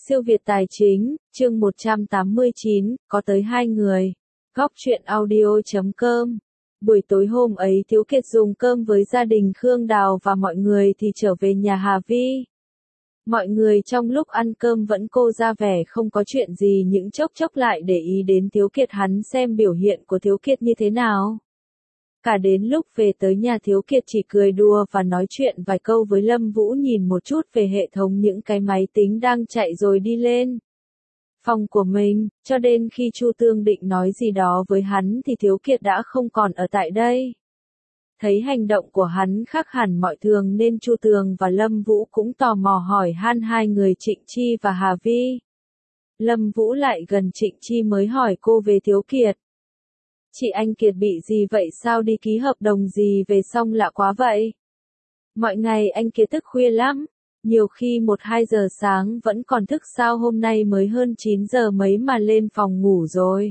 Siêu Việt Tài Chính, chương 189, có tới 2 người. Góc truyện audio.com. Buổi tối hôm ấy Thiếu Kiệt dùng cơm với gia đình Khương Đào và mọi người thì trở về nhà Hà Vi. Mọi người trong lúc ăn cơm vẫn cố ra vẻ không có chuyện gì, những chốc chốc lại để ý đến Thiếu Kiệt, hắn xem biểu hiện của Thiếu Kiệt như thế nào. Cả đến lúc về tới nhà Thiếu Kiệt chỉ cười đùa và nói chuyện vài câu với Lâm Vũ, nhìn một chút về hệ thống những cái máy tính đang chạy rồi đi lên phòng của mình, cho đến khi Chu Tương định nói gì đó với hắn thì Thiếu Kiệt đã không còn ở tại đây. Thấy hành động của hắn khác hẳn mọi thường nên Chu Tường và Lâm Vũ cũng tò mò hỏi han hai người Trịnh Chi và Hà Vi. Lâm Vũ lại gần Trịnh Chi mới hỏi cô về Thiếu Kiệt. Chị anh Kiệt bị gì vậy, sao đi ký hợp đồng gì về xong lạ quá vậy? Mọi ngày anh Kiệt thức khuya lắm, nhiều khi 1-2 giờ sáng vẫn còn thức, sao hôm nay mới hơn 9 giờ mấy mà lên phòng ngủ rồi?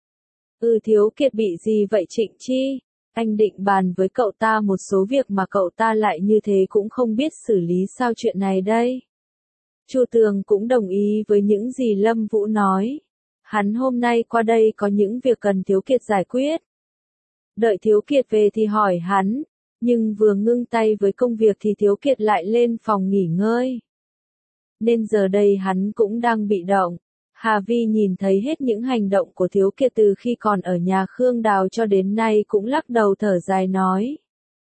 Thiếu Kiệt bị gì vậy Trịnh Chi? Anh định bàn với cậu ta một số việc mà cậu ta lại như thế cũng không biết xử lý sao chuyện này đây? Chu Tường cũng đồng ý với những gì Lâm Vũ nói. Hắn hôm nay qua đây có những việc cần Thiếu Kiệt giải quyết. Đợi Thiếu Kiệt về thì hỏi hắn, nhưng vừa ngưng tay với công việc thì Thiếu Kiệt lại lên phòng nghỉ ngơi. Nên giờ đây hắn cũng đang bị động. Hà Vi nhìn thấy hết những hành động của Thiếu Kiệt từ khi còn ở nhà Khương Đào cho đến nay cũng lắc đầu thở dài nói.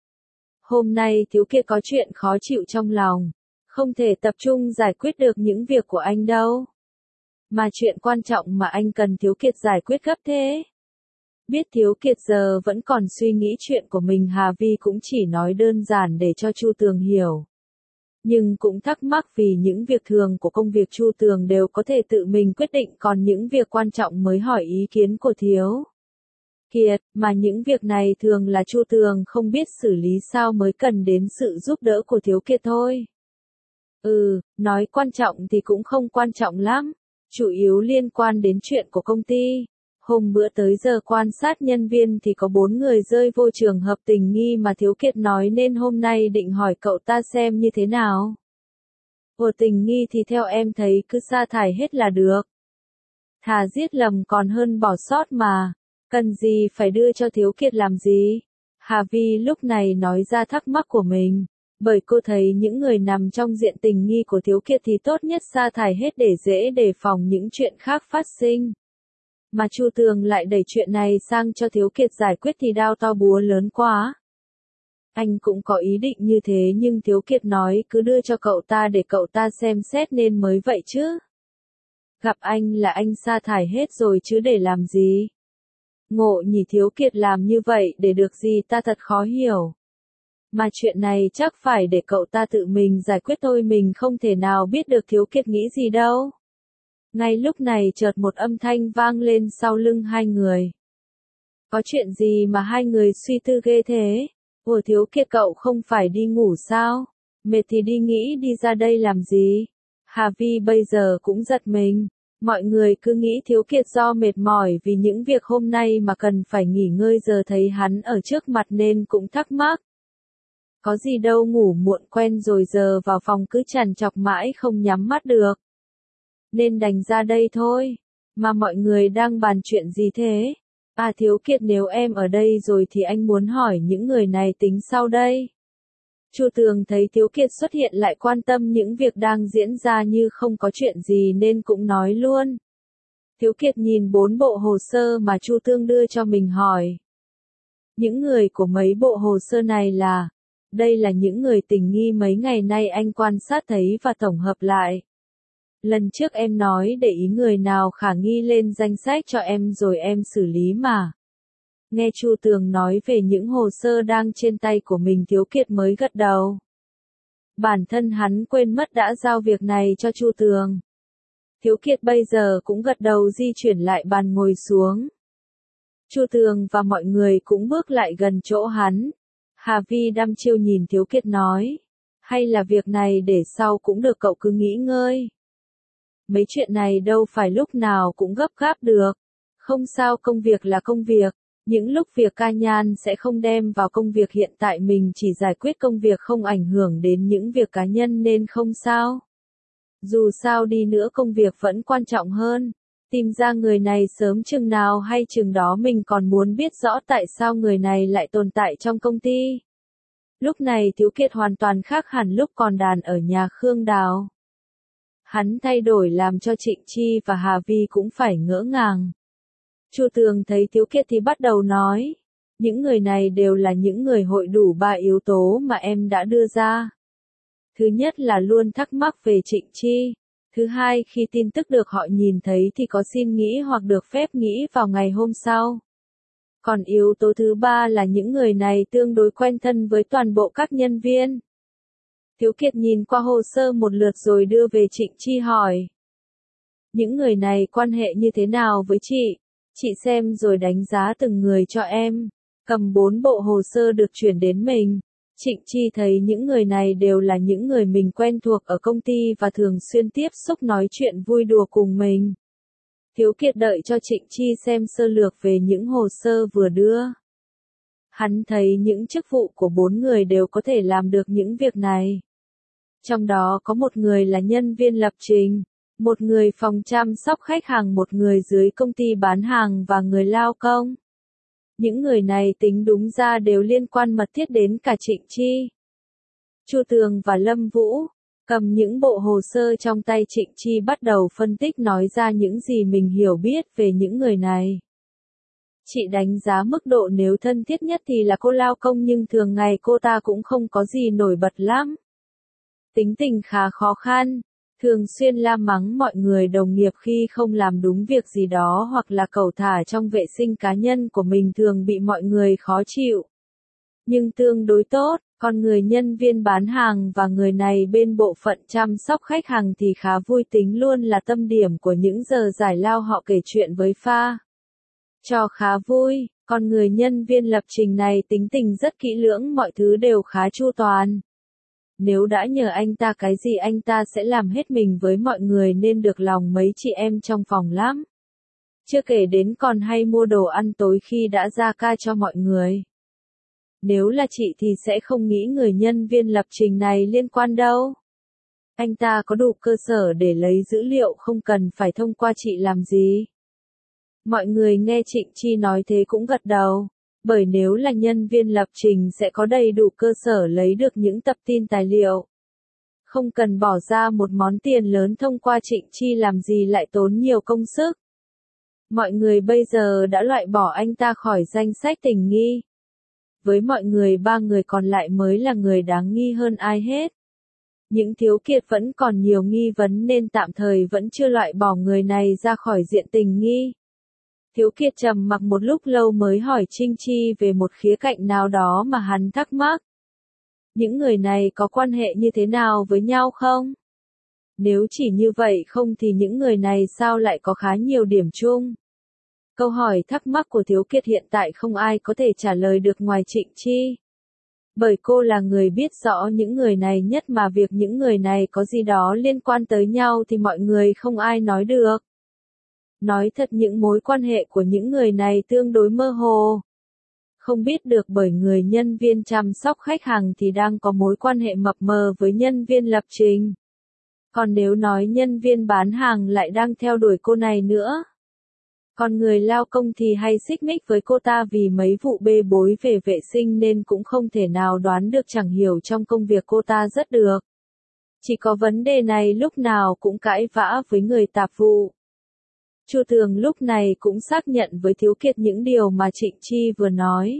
Hôm nay Thiếu Kiệt có chuyện khó chịu trong lòng, không thể tập trung giải quyết được những việc của anh đâu. Mà chuyện quan trọng mà anh cần Thiếu Kiệt giải quyết gấp thế. Biết Thiếu Kiệt giờ vẫn còn suy nghĩ chuyện của mình, Hà Vi cũng chỉ nói đơn giản để cho Chu Tường hiểu. Nhưng cũng thắc mắc vì những việc thường của công việc Chu Tường đều có thể tự mình quyết định, còn những việc quan trọng mới hỏi ý kiến của Thiếu Kiệt, mà những việc này thường là Chu Tường không biết xử lý sao mới cần đến sự giúp đỡ của Thiếu Kiệt thôi. Nói quan trọng thì cũng không quan trọng lắm. Chủ yếu liên quan đến chuyện của công ty. Hôm bữa tới giờ quan sát nhân viên thì có 4 người rơi vô trường hợp tình nghi mà Thiếu Kiệt nói, nên hôm nay định hỏi cậu ta xem như thế nào. Tình nghi thì theo em thấy cứ sa thải hết là được. Thà giết lầm còn hơn bỏ sót mà. Cần gì phải đưa cho Thiếu Kiệt làm gì? Hà Vi lúc này nói ra thắc mắc của mình. Bởi cô thấy những người nằm trong diện tình nghi của Thiếu Kiệt thì tốt nhất sa thải hết để dễ đề phòng những chuyện khác phát sinh. Mà Chu Tường lại đẩy chuyện này sang cho Thiếu Kiệt giải quyết thì đao to búa lớn quá. Anh cũng có ý định như thế nhưng Thiếu Kiệt nói cứ đưa cho cậu ta để cậu ta xem xét nên mới vậy chứ. Gặp anh là anh sa thải hết rồi chứ để làm gì? Ngộ nhỉ, Thiếu Kiệt làm như vậy để được gì ta thật khó hiểu. Mà chuyện này chắc phải để cậu ta tự mình giải quyết thôi, mình không thể nào biết được Thiếu Kiệt nghĩ gì đâu. Ngay lúc này chợt một âm thanh vang lên sau lưng hai người. Có chuyện gì mà hai người suy tư ghê thế? Thiếu Kiệt, cậu không phải đi ngủ sao? Mệt thì đi nghỉ, đi ra đây làm gì? Hà Vi bây giờ cũng giật mình. Mọi người cứ nghĩ Thiếu Kiệt do mệt mỏi vì những việc hôm nay mà cần phải nghỉ ngơi, giờ thấy hắn ở trước mặt nên cũng thắc mắc. Có gì đâu, ngủ muộn quen rồi, giờ vào phòng cứ trằn trọc mãi không nhắm mắt được. Nên đành ra đây thôi. Mà mọi người đang bàn chuyện gì thế? Thiếu Kiệt, nếu em ở đây rồi thì anh muốn hỏi những người này tính sau đây. Chu Tường thấy Thiếu Kiệt xuất hiện lại quan tâm những việc đang diễn ra như không có chuyện gì nên cũng nói luôn. Thiếu Kiệt nhìn 4 bộ hồ sơ mà Chu Tường đưa cho mình hỏi. Những người của mấy bộ hồ sơ này là... Đây là những người tình nghi mấy ngày nay anh quan sát thấy và tổng hợp lại. Lần trước em nói để ý người nào khả nghi lên danh sách cho em rồi em xử lý mà. Nghe Chu Tường nói về những hồ sơ đang trên tay của mình, Thiếu Kiệt mới gật đầu. Bản thân hắn quên mất đã giao việc này cho Chu Tường. Thiếu Kiệt bây giờ cũng gật đầu di chuyển lại bàn ngồi xuống. Chu Tường và mọi người cũng bước lại gần chỗ hắn. Hà Vi đăm chiêu nhìn Thiếu Kiệt nói. Hay là việc này để sau cũng được, cậu cứ nghỉ ngơi. Mấy chuyện này đâu phải lúc nào cũng gấp gáp được. Không sao, công việc là công việc. Những lúc việc ca nhan sẽ không đem vào công việc, hiện tại mình chỉ giải quyết công việc không ảnh hưởng đến những việc cá nhân nên không sao. Dù sao đi nữa công việc vẫn quan trọng hơn. Tìm ra người này sớm chừng nào hay chừng đó mình còn muốn biết rõ tại sao người này lại tồn tại trong công ty. Lúc này Thiếu Kiệt hoàn toàn khác hẳn lúc còn đàn ở nhà Khương Đào. Hắn thay đổi làm cho Trịnh Chi và Hà Vi cũng phải ngỡ ngàng. Chu Tường thấy Thiếu Kiệt thì bắt đầu nói, những người này đều là những người hội đủ 3 yếu tố mà em đã đưa ra. Thứ nhất là luôn thắc mắc về Trịnh Chi. Thứ hai, khi tin tức được họ nhìn thấy thì có xin nghĩ hoặc được phép nghĩ vào ngày hôm sau. Còn yếu tố thứ ba là những người này tương đối quen thân với toàn bộ các nhân viên. Thiếu Kiệt nhìn qua hồ sơ một lượt rồi đưa về Trịnh Chi hỏi. Những người này quan hệ như thế nào với chị? Chị xem rồi đánh giá từng người cho em. Cầm 4 bộ hồ sơ được chuyển đến mình. Trịnh Chi thấy những người này đều là những người mình quen thuộc ở công ty và thường xuyên tiếp xúc nói chuyện vui đùa cùng mình. Thiếu Kiệt đợi cho Trịnh Chi xem sơ lược về những hồ sơ vừa đưa. Hắn thấy những chức vụ của 4 người đều có thể làm được những việc này. Trong đó có một người là nhân viên lập trình, một người phòng chăm sóc khách hàng, một người dưới công ty bán hàng và người lao công. Những người này tính đúng ra đều liên quan mật thiết đến cả Trịnh Chi. Chu Tường và Lâm Vũ cầm những bộ hồ sơ trong tay Trịnh Chi bắt đầu phân tích nói ra những gì mình hiểu biết về những người này. Chị đánh giá mức độ nếu thân thiết nhất thì là cô lao công, nhưng thường ngày cô ta cũng không có gì nổi bật lắm. Tính tình khá khó khăn, thường xuyên la mắng mọi người đồng nghiệp khi không làm đúng việc gì đó hoặc là cẩu thả trong vệ sinh cá nhân của mình, thường bị mọi người khó chịu. Nhưng tương đối tốt, còn người nhân viên bán hàng và người này bên bộ phận chăm sóc khách hàng thì khá vui tính, luôn là tâm điểm của những giờ giải lao, họ kể chuyện với pha trò khá vui, còn người nhân viên lập trình này tính tình rất kỹ lưỡng, mọi thứ đều khá chu toàn. Nếu đã nhờ anh ta cái gì anh ta sẽ làm hết mình với mọi người nên được lòng mấy chị em trong phòng lắm. Chưa kể đến còn hay mua đồ ăn tối khi đã ra ca cho mọi người. Nếu là chị thì sẽ không nghĩ người nhân viên lập trình này liên quan đâu. Anh ta có đủ cơ sở để lấy dữ liệu, không cần phải thông qua chị làm gì. Mọi người nghe Trịnh Chi nói thế cũng gật đầu. Bởi nếu là nhân viên lập trình sẽ có đầy đủ cơ sở lấy được những tập tin tài liệu. Không cần bỏ ra một món tiền lớn thông qua Trịnh Chi làm gì lại tốn nhiều công sức. Mọi người bây giờ đã loại bỏ anh ta khỏi danh sách tình nghi. Với mọi người, 3 người còn lại mới là người đáng nghi hơn ai hết. Những Thiếu Kiệt vẫn còn nhiều nghi vấn nên tạm thời vẫn chưa loại bỏ người này ra khỏi diện tình nghi. Thiếu Kiệt trầm mặc một lúc lâu mới hỏi Trinh Chi về một khía cạnh nào đó mà hắn thắc mắc. Những người này có quan hệ như thế nào với nhau không? Nếu chỉ như vậy không thì những người này sao lại có khá nhiều điểm chung? Câu hỏi thắc mắc của Thiếu Kiệt hiện tại không ai có thể trả lời được ngoài Trịnh Chi. Bởi cô là người biết rõ những người này nhất, mà việc những người này có gì đó liên quan tới nhau thì mọi người không ai nói được. Nói thật, những mối quan hệ của những người này tương đối mơ hồ. Không biết được, bởi người nhân viên chăm sóc khách hàng thì đang có mối quan hệ mập mờ với nhân viên lập trình. Còn nếu nói nhân viên bán hàng lại đang theo đuổi cô này nữa. Còn người lao công thì hay xích mích với cô ta vì mấy vụ bê bối về vệ sinh nên cũng không thể nào đoán được, chẳng hiểu trong công việc cô ta rất được. Chỉ có vấn đề này lúc nào cũng cãi vã với người tạp vụ. Chu Tường lúc này cũng xác nhận với Thiếu Kiệt những điều mà Trịnh Chi vừa nói.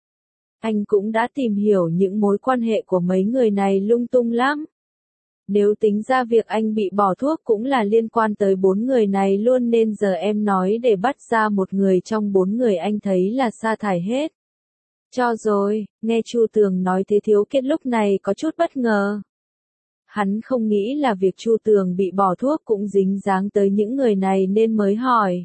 Anh cũng đã tìm hiểu những mối quan hệ của mấy người này lung tung lắm. Nếu tính ra việc anh bị bỏ thuốc cũng là liên quan tới 4 người này luôn, nên giờ em nói để bắt ra một người trong 4 người anh thấy là sa thải hết. Cho rồi, nghe Chu Tường nói thế Thiếu Kiệt lúc này có chút bất ngờ. Hắn không nghĩ là việc Chu Tường bị bỏ thuốc cũng dính dáng tới những người này nên mới hỏi.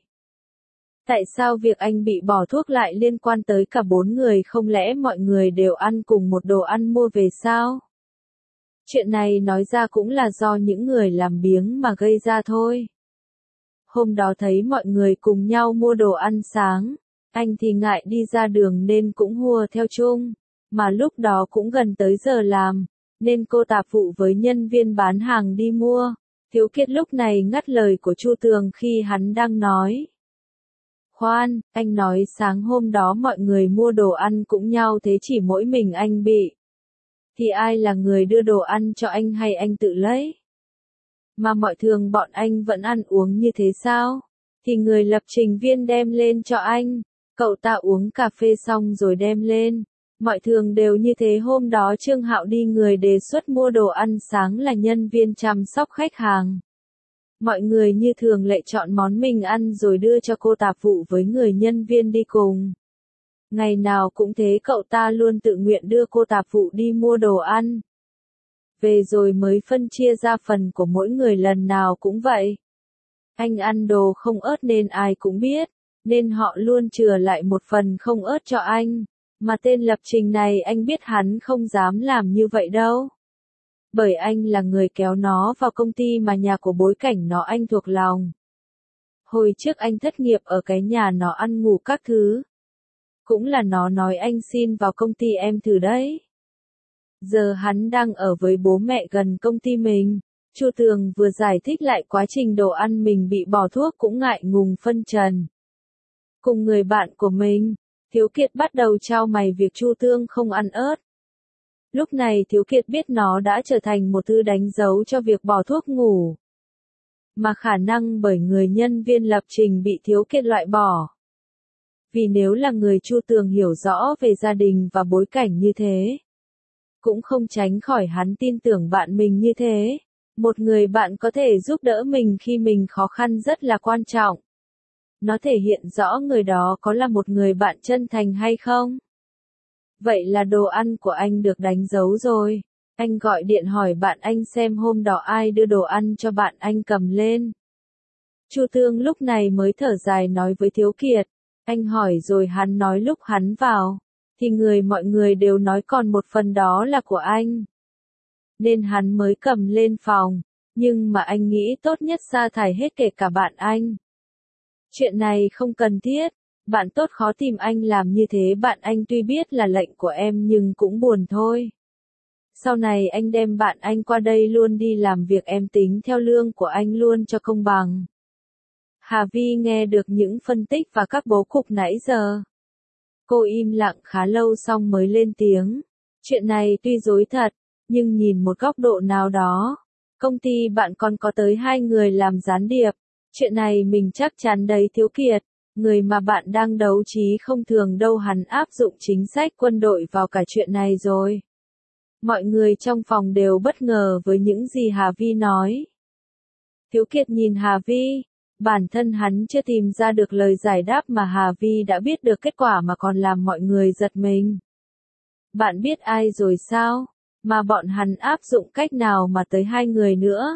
Tại sao việc anh bị bỏ thuốc lại liên quan tới cả 4 người, không lẽ mọi người đều ăn cùng một đồ ăn mua về sao? Chuyện này nói ra cũng là do những người làm biếng mà gây ra thôi. Hôm đó thấy mọi người cùng nhau mua đồ ăn sáng, anh thì ngại đi ra đường nên cũng hùa theo chung, mà lúc đó cũng gần tới giờ làm, nên cô tạp vụ với nhân viên bán hàng đi mua, Thiếu Kiệt lúc này ngắt lời của Chu Tường khi hắn đang nói. Khoan, anh nói sáng hôm đó mọi người mua đồ ăn cũng nhau thế chỉ mỗi mình anh bị. Thì ai là người đưa đồ ăn cho anh hay anh tự lấy? Mà mọi thường bọn anh vẫn ăn uống như thế sao? Thì người lập trình viên đem lên cho anh. Cậu ta uống cà phê xong rồi đem lên. Mọi thường đều như thế. Hôm đó Trương Hạo đi, người đề xuất mua đồ ăn sáng là nhân viên chăm sóc khách hàng. Mọi người như thường lệ chọn món mình ăn rồi đưa cho cô tạp vụ với người nhân viên đi cùng. Ngày nào cũng thế, cậu ta luôn tự nguyện đưa cô tạp vụ đi mua đồ ăn. Về rồi mới phân chia ra phần của mỗi người, lần nào cũng vậy. Anh ăn đồ không ớt nên ai cũng biết, nên họ luôn chừa lại một phần không ớt cho anh. Mà tên lập trình này anh biết hắn không dám làm như vậy đâu. Bởi anh là người kéo nó vào công ty mà nhà của bối cảnh nó anh thuộc lòng. Hồi trước anh thất nghiệp ở cái nhà nó ăn ngủ các thứ. Cũng là nó nói anh xin vào công ty em thử đấy. Giờ hắn đang ở với bố mẹ gần công ty mình. Chu Tường vừa giải thích lại quá trình đồ ăn mình bị bỏ thuốc cũng ngại ngùng phân trần. Cùng người bạn của mình, Thiếu Kiệt bắt đầu trao mày việc Chu Tường không ăn ớt. Lúc này Thiếu Kiệt biết nó đã trở thành một thứ đánh dấu cho việc bỏ thuốc ngủ. Mà khả năng bởi người nhân viên lập trình bị Thiếu Kiệt loại bỏ. Vì nếu là người Chu Tường hiểu rõ về gia đình và bối cảnh như thế, cũng không tránh khỏi hắn tin tưởng bạn mình như thế. Một người bạn có thể giúp đỡ mình khi mình khó khăn rất là quan trọng. Nó thể hiện rõ người đó có là một người bạn chân thành hay không. Vậy là đồ ăn của anh được đánh dấu rồi. Anh gọi điện hỏi bạn anh xem hôm đó ai đưa đồ ăn cho bạn anh cầm lên. Chu Tường lúc này mới thở dài nói với Thiếu Kiệt. Anh hỏi rồi hắn nói lúc hắn vào, thì mọi người đều nói còn một phần đó là của anh. Nên hắn mới cầm lên phòng, nhưng mà anh nghĩ tốt nhất sa thải hết kể cả bạn anh. Chuyện này không cần thiết, bạn tốt khó tìm anh làm như thế. Bạn anh tuy biết là lệnh của em nhưng cũng buồn thôi. Sau này anh đem bạn anh qua đây luôn đi làm việc, em tính theo lương của anh luôn cho công bằng. Hà Vi nghe được những phân tích và các bố cục nãy giờ. Cô im lặng khá lâu xong mới lên tiếng. Chuyện này tuy rối thật, nhưng nhìn một góc độ nào đó, công ty bạn còn có tới 2 người làm gián điệp. Chuyện này mình chắc chắn đấy Thiếu Kiệt. Người mà bạn đang đấu trí không thường đâu, hắn áp dụng chính sách quân đội vào cả chuyện này rồi. Mọi người trong phòng đều bất ngờ với những gì Hà Vi nói. Thiếu Kiệt nhìn Hà Vi. Bản thân hắn chưa tìm ra được lời giải đáp mà Hà Vi đã biết được kết quả mà còn làm mọi người giật mình. Bạn biết ai rồi sao? Mà bọn hắn áp dụng cách nào mà tới 2 người nữa?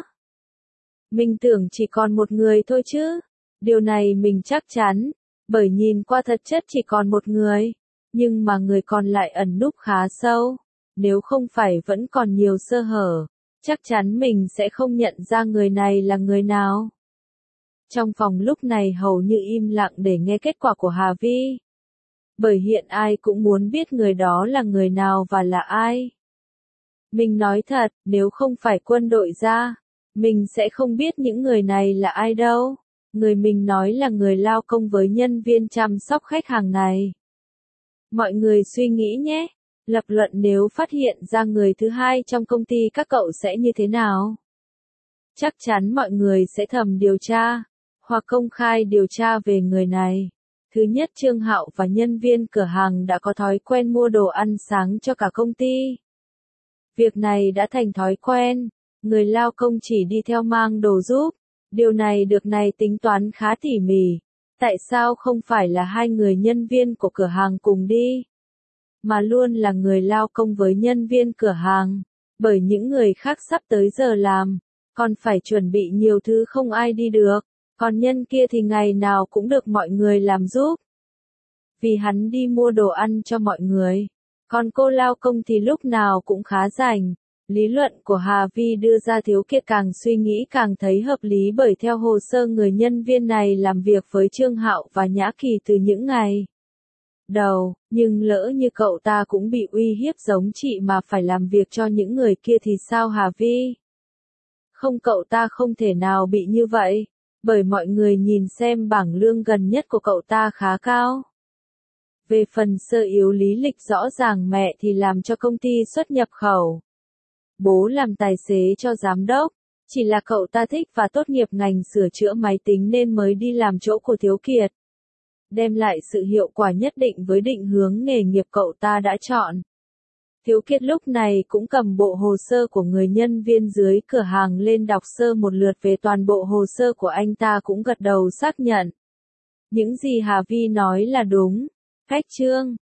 Mình tưởng chỉ còn một người thôi chứ. Điều này mình chắc chắn, bởi nhìn qua thật chất chỉ còn một người. Nhưng mà người còn lại ẩn núp khá sâu. Nếu không phải vẫn còn nhiều sơ hở, chắc chắn mình sẽ không nhận ra người này là người nào. Trong phòng lúc này hầu như im lặng để nghe kết quả của Hà Vi. Bởi hiện ai cũng muốn biết người đó là người nào và là ai. Mình nói thật, nếu không phải quân đội ra, mình sẽ không biết những người này là ai đâu. Người mình nói là người lao công với nhân viên chăm sóc khách hàng này. Mọi người suy nghĩ nhé, lập luận nếu phát hiện ra người thứ hai trong công ty các cậu sẽ như thế nào? Chắc chắn mọi người sẽ thầm điều tra, hoặc công khai điều tra về người này. Thứ nhất, Trương Hạo và nhân viên cửa hàng đã có thói quen mua đồ ăn sáng cho cả công ty. Việc này đã thành thói quen, người lao công chỉ đi theo mang đồ giúp. Điều này được tính toán khá tỉ mỉ. Tại sao không phải là 2 người nhân viên của cửa hàng cùng đi, mà luôn là người lao công với nhân viên cửa hàng? Bởi những người khác sắp tới giờ làm, còn phải chuẩn bị nhiều thứ không ai đi được. Còn nhân kia thì ngày nào cũng được mọi người làm giúp. Vì hắn đi mua đồ ăn cho mọi người. Còn cô lao công thì lúc nào cũng khá rảnh. Lý luận của Hà Vi đưa ra Thiếu Kiệt càng suy nghĩ càng thấy hợp lý, bởi theo hồ sơ người nhân viên này làm việc với Trương Hạo và Nhã Kỳ từ những ngày đầu, nhưng lỡ như cậu ta cũng bị uy hiếp giống chị mà phải làm việc cho những người kia thì sao Hà Vi? Không, cậu ta không thể nào bị như vậy, bởi mọi người nhìn xem bảng lương gần nhất của cậu ta khá cao. Về phần sơ yếu lý lịch rõ ràng mẹ thì làm cho công ty xuất nhập khẩu. Bố làm tài xế cho giám đốc, chỉ là cậu ta thích và tốt nghiệp ngành sửa chữa máy tính nên mới đi làm chỗ của Thiếu Kiệt. Đem lại sự hiệu quả nhất định với định hướng nghề nghiệp cậu ta đã chọn. Thiếu Kiệt lúc này cũng cầm bộ hồ sơ của người nhân viên dưới cửa hàng lên đọc sơ một lượt về toàn bộ hồ sơ của anh ta, cũng gật đầu xác nhận. Những gì Hà Vi nói là đúng. Khách Trương